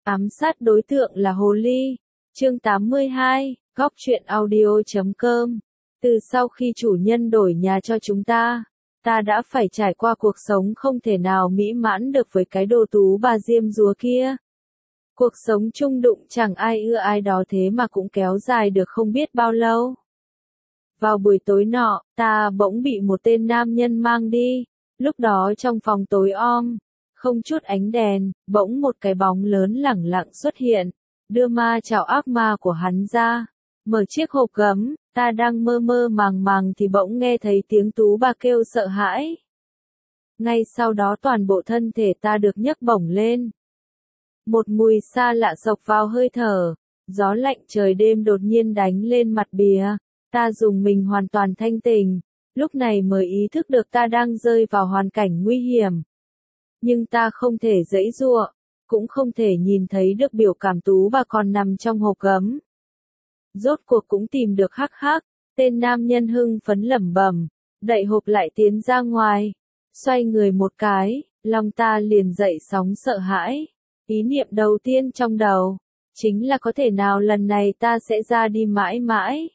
Ám sát đối tượng là hồ ly. Chương 82, Góc truyện audio.com. Từ sau khi chủ nhân đổi nhà cho chúng ta đã phải trải qua cuộc sống không thể nào mỹ mãn được với cái đồ tú bà diêm dúa kia. Cuộc sống chung đụng chẳng ai ưa ai đó, thế mà cũng kéo dài được không biết bao lâu. Vào buổi tối nọ, ta bỗng bị một tên nam nhân mang đi. Lúc đó trong phòng tối om, không chút ánh đèn, bỗng một cái bóng lớn lẳng lặng xuất hiện, đưa ma chảo ác ma của hắn ra, mở chiếc hộp gấm. Ta đang mơ mơ màng màng thì bỗng nghe thấy tiếng tú bà kêu sợ hãi. Ngay sau đó toàn bộ thân thể ta được nhấc bổng lên. Một mùi xa lạ xộc vào hơi thở, gió lạnh trời đêm đột nhiên đánh lên mặt bìa. Ta rùng mình hoàn toàn thanh tỉnh, lúc này mới ý thức được ta đang rơi vào hoàn cảnh nguy hiểm. Nhưng ta không thể giãy giụa, cũng không thể nhìn thấy được biểu cảm tú bà còn nằm trong hộp gấm. Rốt cuộc cũng tìm được hắc hắc, tên nam nhân hưng phấn lẩm bẩm, đậy hộp lại tiến ra ngoài, xoay người một cái, lòng ta liền dậy sóng sợ hãi. Ý niệm đầu tiên trong đầu, chính là có thể nào lần này ta sẽ ra đi mãi mãi.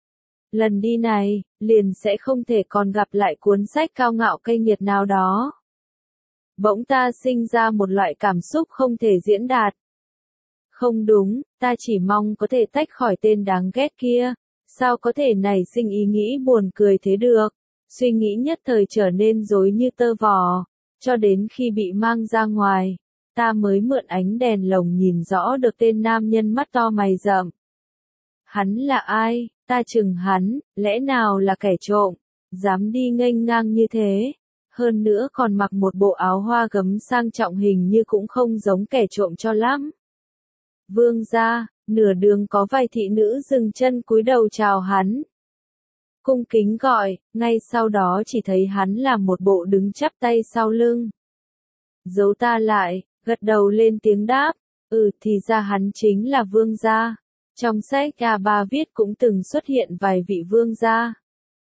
Lần đi này, liền sẽ không thể còn gặp lại cuốn sách cao ngạo cay nghiệt nào đó. Bỗng ta sinh ra một loại cảm xúc không thể diễn đạt. Không đúng, ta chỉ mong có thể tách khỏi tên đáng ghét kia, sao có thể nảy sinh ý nghĩ buồn cười thế được. Suy nghĩ nhất thời trở nên rối như tơ vò, cho đến khi bị mang ra ngoài, ta mới mượn ánh đèn lồng nhìn rõ được tên nam nhân mắt to mày rậm. Hắn là ai? Ta chừng hắn, lẽ nào là kẻ trộm, dám đi nghênh ngang như thế, hơn nữa còn mặc một bộ áo hoa gấm sang trọng, hình như cũng không giống kẻ trộm cho lắm. Vương gia, nửa đường có vài thị nữ dừng chân cúi đầu chào hắn. Cung kính gọi, ngay sau đó chỉ thấy hắn là một bộ đứng chắp tay sau lưng. Giấu ta lại, gật đầu lên tiếng đáp, thì ra hắn chính là vương gia. Trong sách A3 viết cũng từng xuất hiện vài vị vương gia.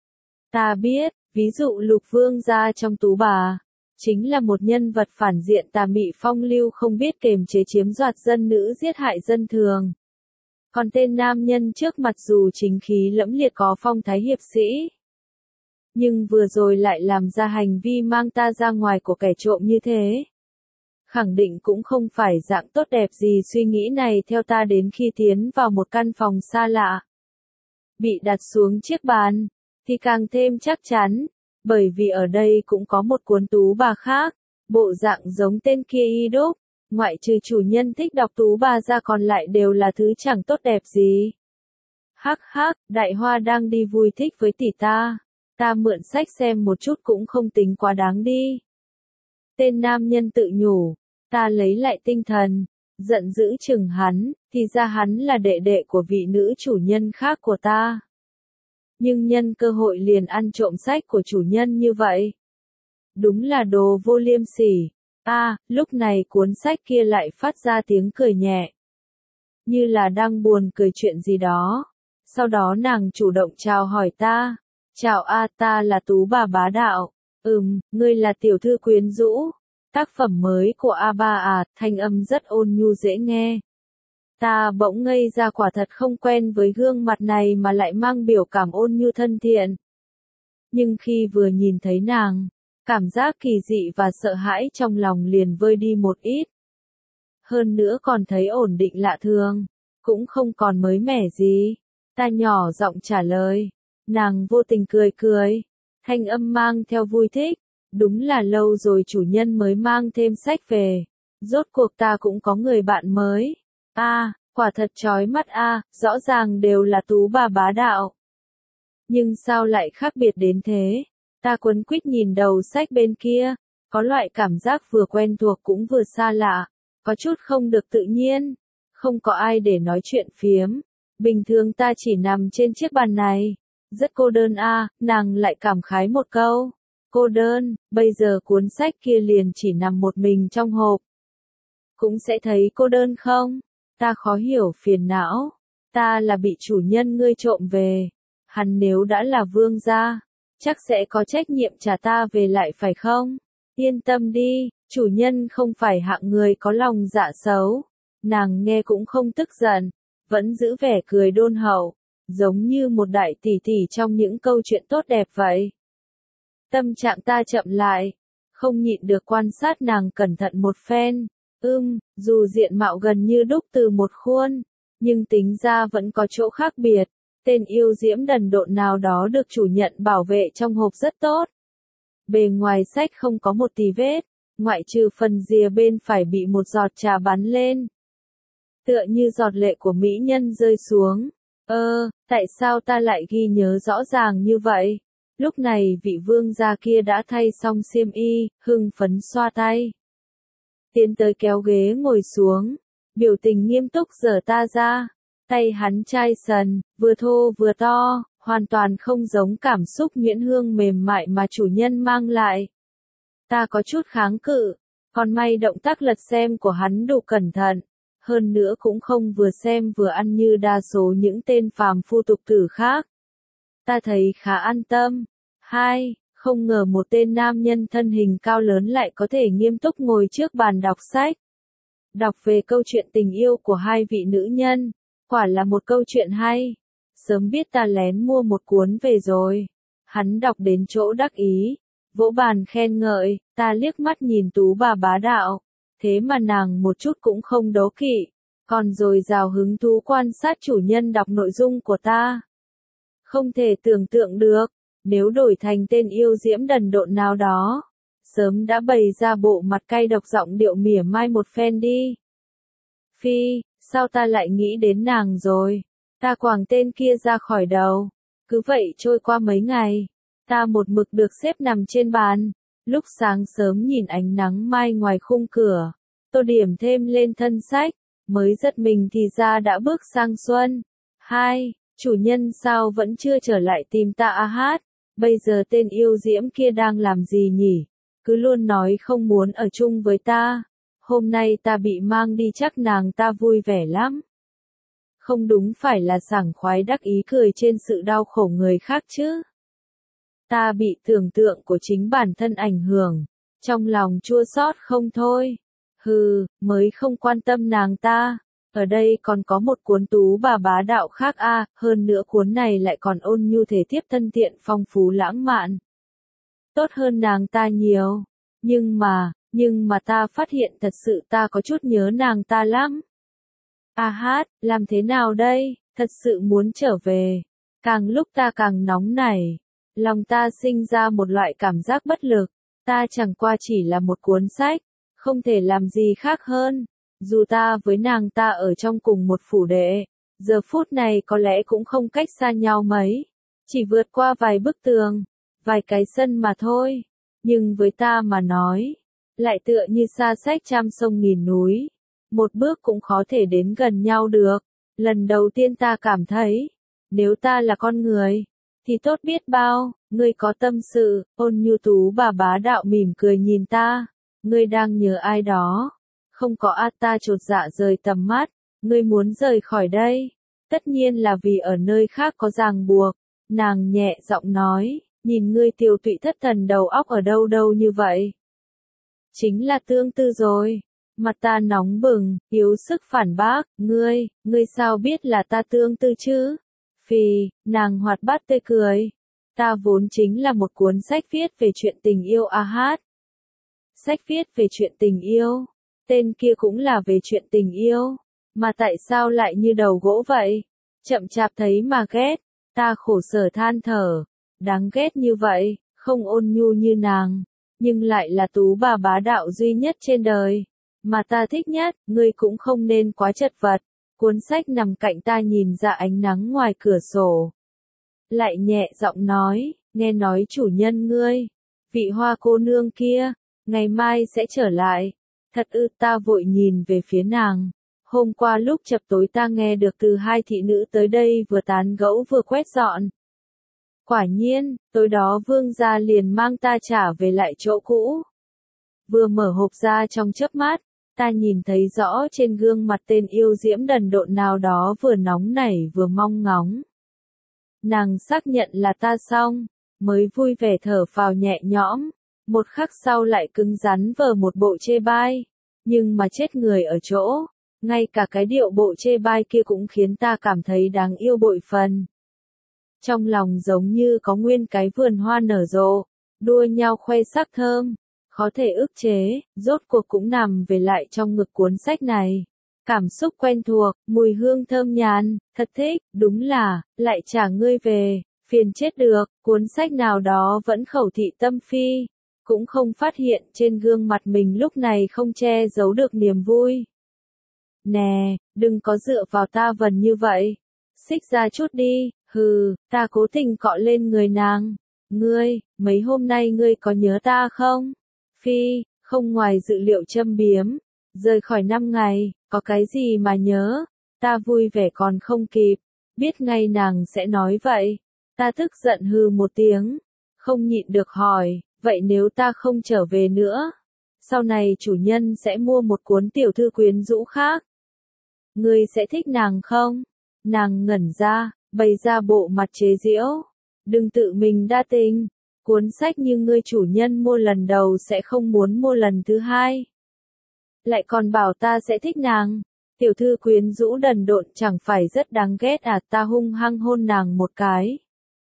Ta biết, ví dụ Lục vương gia trong Tú Bà, chính là một nhân vật phản diện tà mị phong lưu không biết kềm chế chiếm đoạt dân nữ giết hại dân thường. Còn tên nam nhân trước mặt dù chính khí lẫm liệt có phong thái hiệp sĩ, nhưng vừa rồi lại làm ra hành vi mang ta ra ngoài của kẻ trộm như thế. Khẳng định cũng không phải dạng tốt đẹp gì. Suy nghĩ này theo ta đến khi tiến vào một căn phòng xa lạ. Bị đặt xuống chiếc bàn, thì càng thêm chắc chắn, bởi vì ở đây cũng có một cuốn tú bà khác, bộ dạng giống tên kia y đúc, ngoại trừ chủ nhân thích đọc tú bà ra còn lại đều là thứ chẳng tốt đẹp gì. Hắc hắc, đại hoa đang đi vui thích với tỷ ta mượn sách xem một chút cũng không tính quá đáng đi. Tên nam nhân tự nhủ, ta lấy lại tinh thần, giận dữ chừng hắn, thì ra hắn là đệ đệ của vị nữ chủ nhân khác của ta. Nhưng nhân cơ hội liền ăn trộm sách của chủ nhân như vậy. Đúng là đồ vô liêm sỉ. Lúc này cuốn sách kia lại phát ra tiếng cười nhẹ. Như là đang buồn cười chuyện gì đó. Sau đó nàng chủ động chào hỏi ta. Chào ta là Tú Bà bá đạo. Ngươi là tiểu thư quyến rũ. Tác phẩm mới của A3 thanh âm rất ôn nhu dễ nghe. Ta bỗng ngây ra, quả thật không quen với gương mặt này mà lại mang biểu cảm ôn nhu thân thiện. Nhưng khi vừa nhìn thấy nàng, cảm giác kỳ dị và sợ hãi trong lòng liền vơi đi một ít. Hơn nữa còn thấy ổn định lạ thường, cũng không còn mới mẻ gì. Ta nhỏ giọng trả lời, nàng vô tình cười cười, thanh âm mang theo vui thích. Đúng là lâu rồi chủ nhân mới mang thêm sách về. Rốt cuộc ta cũng có người bạn mới. Quả thật chói mắt rõ ràng đều là Tú Bà bá đạo. Nhưng sao lại khác biệt đến thế? Ta quấn quýt nhìn đầu sách bên kia, có loại cảm giác vừa quen thuộc cũng vừa xa lạ, có chút không được tự nhiên. Không có ai để nói chuyện phiếm. Bình thường ta chỉ nằm trên chiếc bàn này. Rất cô đơn nàng lại cảm khái một câu. Cô đơn, bây giờ cuốn sách kia liền chỉ nằm một mình trong hộp. Cũng sẽ thấy cô đơn không? Ta khó hiểu phiền não. Ta là bị chủ nhân ngươi trộm về. Hắn nếu đã là vương gia, chắc sẽ có trách nhiệm trả ta về lại phải không? Yên tâm đi, chủ nhân không phải hạng người có lòng dạ xấu. Nàng nghe cũng không tức giận, vẫn giữ vẻ cười đôn hậu, giống như một đại tỷ tỷ trong những câu chuyện tốt đẹp vậy. Tâm trạng ta chậm lại, không nhịn được quan sát nàng cẩn thận một phen. Dù diện mạo gần như đúc từ một khuôn, nhưng tính ra vẫn có chỗ khác biệt. Tên yêu diễm đần độn nào đó được chủ nhận bảo vệ trong hộp rất tốt. Bề ngoài sách không có một tì vết, ngoại trừ phần rìa bên phải bị một giọt trà bắn lên. Tựa như giọt lệ của mỹ nhân rơi xuống. Tại sao ta lại ghi nhớ rõ ràng như vậy? Lúc này vị vương gia kia đã thay xong xiêm y, hưng phấn xoa tay. Tiến tới kéo ghế ngồi xuống, biểu tình nghiêm túc giở ta ra. Tay hắn chai sần, vừa thô vừa to, hoàn toàn không giống cảm xúc nhuyễn hương mềm mại mà chủ nhân mang lại. Ta có chút kháng cự, còn may động tác lật xem của hắn đủ cẩn thận, hơn nữa cũng không vừa xem vừa ăn như đa số những tên phàm phu tục tử khác. Ta thấy khá an tâm. Không ngờ một tên nam nhân thân hình cao lớn lại có thể nghiêm túc ngồi trước bàn đọc sách. Đọc về câu chuyện tình yêu của hai vị nữ nhân, quả là một câu chuyện hay. Sớm biết ta lén mua một cuốn về rồi. Hắn đọc đến chỗ đắc ý, vỗ bàn khen ngợi, ta liếc mắt nhìn Tú bà bá đạo. Thế mà nàng một chút cũng không đố kỵ, còn dồi dào hứng thú quan sát chủ nhân đọc nội dung của ta. Không thể tưởng tượng được, nếu đổi thành tên yêu diễm đần độn nào đó, sớm đã bày ra bộ mặt cay độc giọng điệu mỉa mai một phen đi. Phi, sao ta lại nghĩ đến nàng rồi? Ta quàng tên kia ra khỏi đầu. Cứ vậy trôi qua mấy ngày, ta một mực được xếp nằm trên bàn. Lúc sáng sớm nhìn ánh nắng mai ngoài khung cửa, tô điểm thêm lên thân sách, mới giật mình thì ra đã bước sang xuân. Chủ nhân sao vẫn chưa trở lại tìm ta a hát? Bây giờ tên yêu diễm kia đang làm gì nhỉ? Cứ luôn nói không muốn ở chung với ta. Hôm nay ta bị mang đi chắc nàng ta vui vẻ lắm. Không đúng phải là sảng khoái đắc ý cười trên sự đau khổ người khác chứ? Ta bị tưởng tượng của chính bản thân ảnh hưởng, trong lòng chua xót không thôi. Mới không quan tâm nàng ta. Ở đây còn có một cuốn Tú bà bá đạo khác hơn nữa cuốn này lại còn ôn nhu thể tiếp thân thiện phong phú lãng mạn. Tốt hơn nàng ta nhiều. Nhưng mà ta phát hiện thật sự ta có chút nhớ nàng ta lắm. A hát, làm thế nào đây? Thật sự muốn trở về. Càng lúc ta càng nóng nảy. Lòng ta sinh ra một loại cảm giác bất lực. Ta chẳng qua chỉ là một cuốn sách, không thể làm gì khác hơn. Dù ta với nàng ta ở trong cùng một phủ đệ, giờ phút này có lẽ cũng không cách xa nhau mấy. Chỉ vượt qua vài bức tường, vài cái sân mà thôi. Nhưng với ta mà nói, lại tựa như xa xách trăm sông nghìn núi. Một bước cũng khó thể đến gần nhau được. Lần đầu tiên ta cảm thấy, nếu ta là con người, thì tốt biết bao. Ngươi có tâm sự, ôn nhu Tú bà bá đạo mỉm cười nhìn ta. Ngươi đang nhớ ai đó? Không có ta chột dạ rời tầm mắt. Ngươi muốn rời khỏi đây? Tất nhiên là vì ở nơi khác có ràng buộc. Nàng nhẹ giọng nói, nhìn ngươi tiều tụy thất thần đầu óc ở đâu đâu như vậy. Chính là tương tư rồi. Mặt ta nóng bừng, yếu sức phản bác, ngươi sao biết là ta tương tư chứ? Phì, nàng hoạt bát tươi cười. Ta vốn chính là một cuốn sách viết về chuyện tình yêu a hát. Sách viết về chuyện tình yêu. Tên kia cũng là về chuyện tình yêu. Mà tại sao lại như đầu gỗ vậy? Chậm chạp thấy mà ghét. Ta khổ sở than thở. Đáng ghét như vậy, không ôn nhu như nàng. Nhưng lại là Tú bà bá đạo duy nhất trên đời. Mà ta thích nhất, ngươi cũng không nên quá chật vật. Cuốn sách nằm cạnh ta nhìn ra ánh nắng ngoài cửa sổ. Lại nhẹ giọng nói, nghe nói chủ nhân ngươi, vị hoa cô nương kia, ngày mai sẽ trở lại. Thật ư? Ta vội nhìn về phía nàng. Hôm qua lúc chập tối ta nghe được từ hai thị nữ tới đây vừa tán gẫu vừa quét dọn. Quả nhiên, tối đó vương gia liền mang ta trả về lại chỗ cũ. Vừa mở hộp ra trong chớp mắt, ta nhìn thấy rõ trên gương mặt tên yêu diễm đần độn nào đó vừa nóng nảy vừa mong ngóng. Nàng xác nhận là ta xong, mới vui vẻ thở phào nhẹ nhõm, một khắc sau lại cứng rắn vờ một bộ chê bai. Nhưng mà chết người ở chỗ, ngay cả cái điệu bộ chê bai kia cũng khiến ta cảm thấy đáng yêu bội phần. Trong lòng giống như có nguyên cái vườn hoa nở rộ, đua nhau khoe sắc thơm, khó thể ức chế, rốt cuộc cũng nằm về lại trong ngực cuốn sách này. Cảm xúc quen thuộc, mùi hương thơm nhàn, thật thích, đúng là, lại trả ngươi về, phiền chết được, cuốn sách nào đó vẫn khẩu thị tâm phi, cũng không phát hiện trên gương mặt mình lúc này không che giấu được niềm vui. Nè, đừng có dựa vào ta vần như vậy, xích ra chút đi, hừ, ta cố tình cọ lên người nàng. Ngươi, mấy hôm nay ngươi có nhớ ta không? Phi, không ngoài dự liệu châm biếm, rời khỏi 5 ngày, có cái gì mà nhớ, ta vui vẻ còn không kịp, biết ngay nàng sẽ nói vậy. Ta tức giận hừ một tiếng, không nhịn được hỏi, vậy nếu ta không trở về nữa, sau này chủ nhân sẽ mua một cuốn tiểu thư quyến rũ khác. Ngươi sẽ thích nàng không? Nàng ngẩn ra, bày ra bộ mặt chế giễu. Đừng tự mình đa tình, cuốn sách như ngươi chủ nhân mua lần đầu sẽ không muốn mua lần thứ hai. Lại còn bảo ta sẽ thích nàng. Tiểu thư quyến rũ đần độn chẳng phải rất đáng ghét à, ta hung hăng hôn nàng một cái.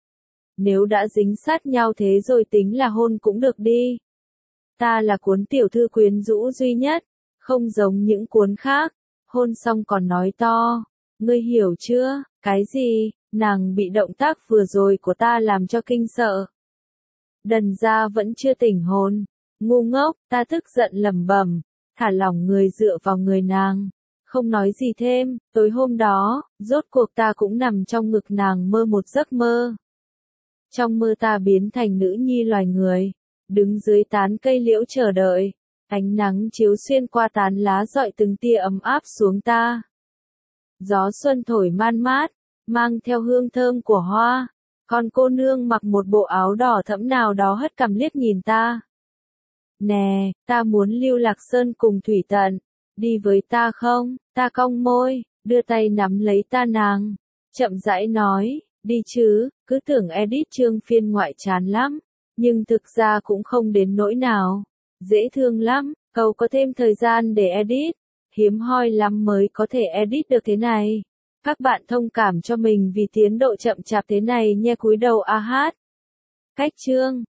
Nếu đã dính sát nhau thế rồi tính là hôn cũng được đi. Ta là cuốn tiểu thư quyến rũ duy nhất, không giống những cuốn khác. Hôn xong còn nói to, ngươi hiểu chưa, cái gì, nàng bị động tác vừa rồi của ta làm cho kinh sợ. Đần ra vẫn chưa tỉnh hồn, ngu ngốc, ta tức giận lẩm bẩm, thả lỏng người dựa vào người nàng, không nói gì thêm. Tối hôm đó, rốt cuộc ta cũng nằm trong ngực nàng mơ một giấc mơ. Trong mơ ta biến thành nữ nhi loài người, đứng dưới tán cây liễu chờ đợi, ánh nắng chiếu xuyên qua tán lá rọi từng tia ấm áp xuống ta. Gió xuân thổi man mát, mang theo hương thơm của hoa, con cô nương mặc một bộ áo đỏ thẫm nào đó hất cằm liếc nhìn ta. Nè, ta muốn lưu Lạc Sơn cùng Thủy Tận, đi với ta không? Ta cong môi, đưa tay nắm lấy ta nàng, chậm rãi nói, đi chứ, cứ tưởng edit chương phiên ngoại chán lắm, nhưng thực ra cũng không đến nỗi nào, dễ thương lắm, cậu có thêm thời gian để edit, hiếm hoi lắm mới có thể edit được thế này. Các bạn thông cảm cho mình vì tiến độ chậm chạp thế này nhé, cúi đầu a hát. Cách chương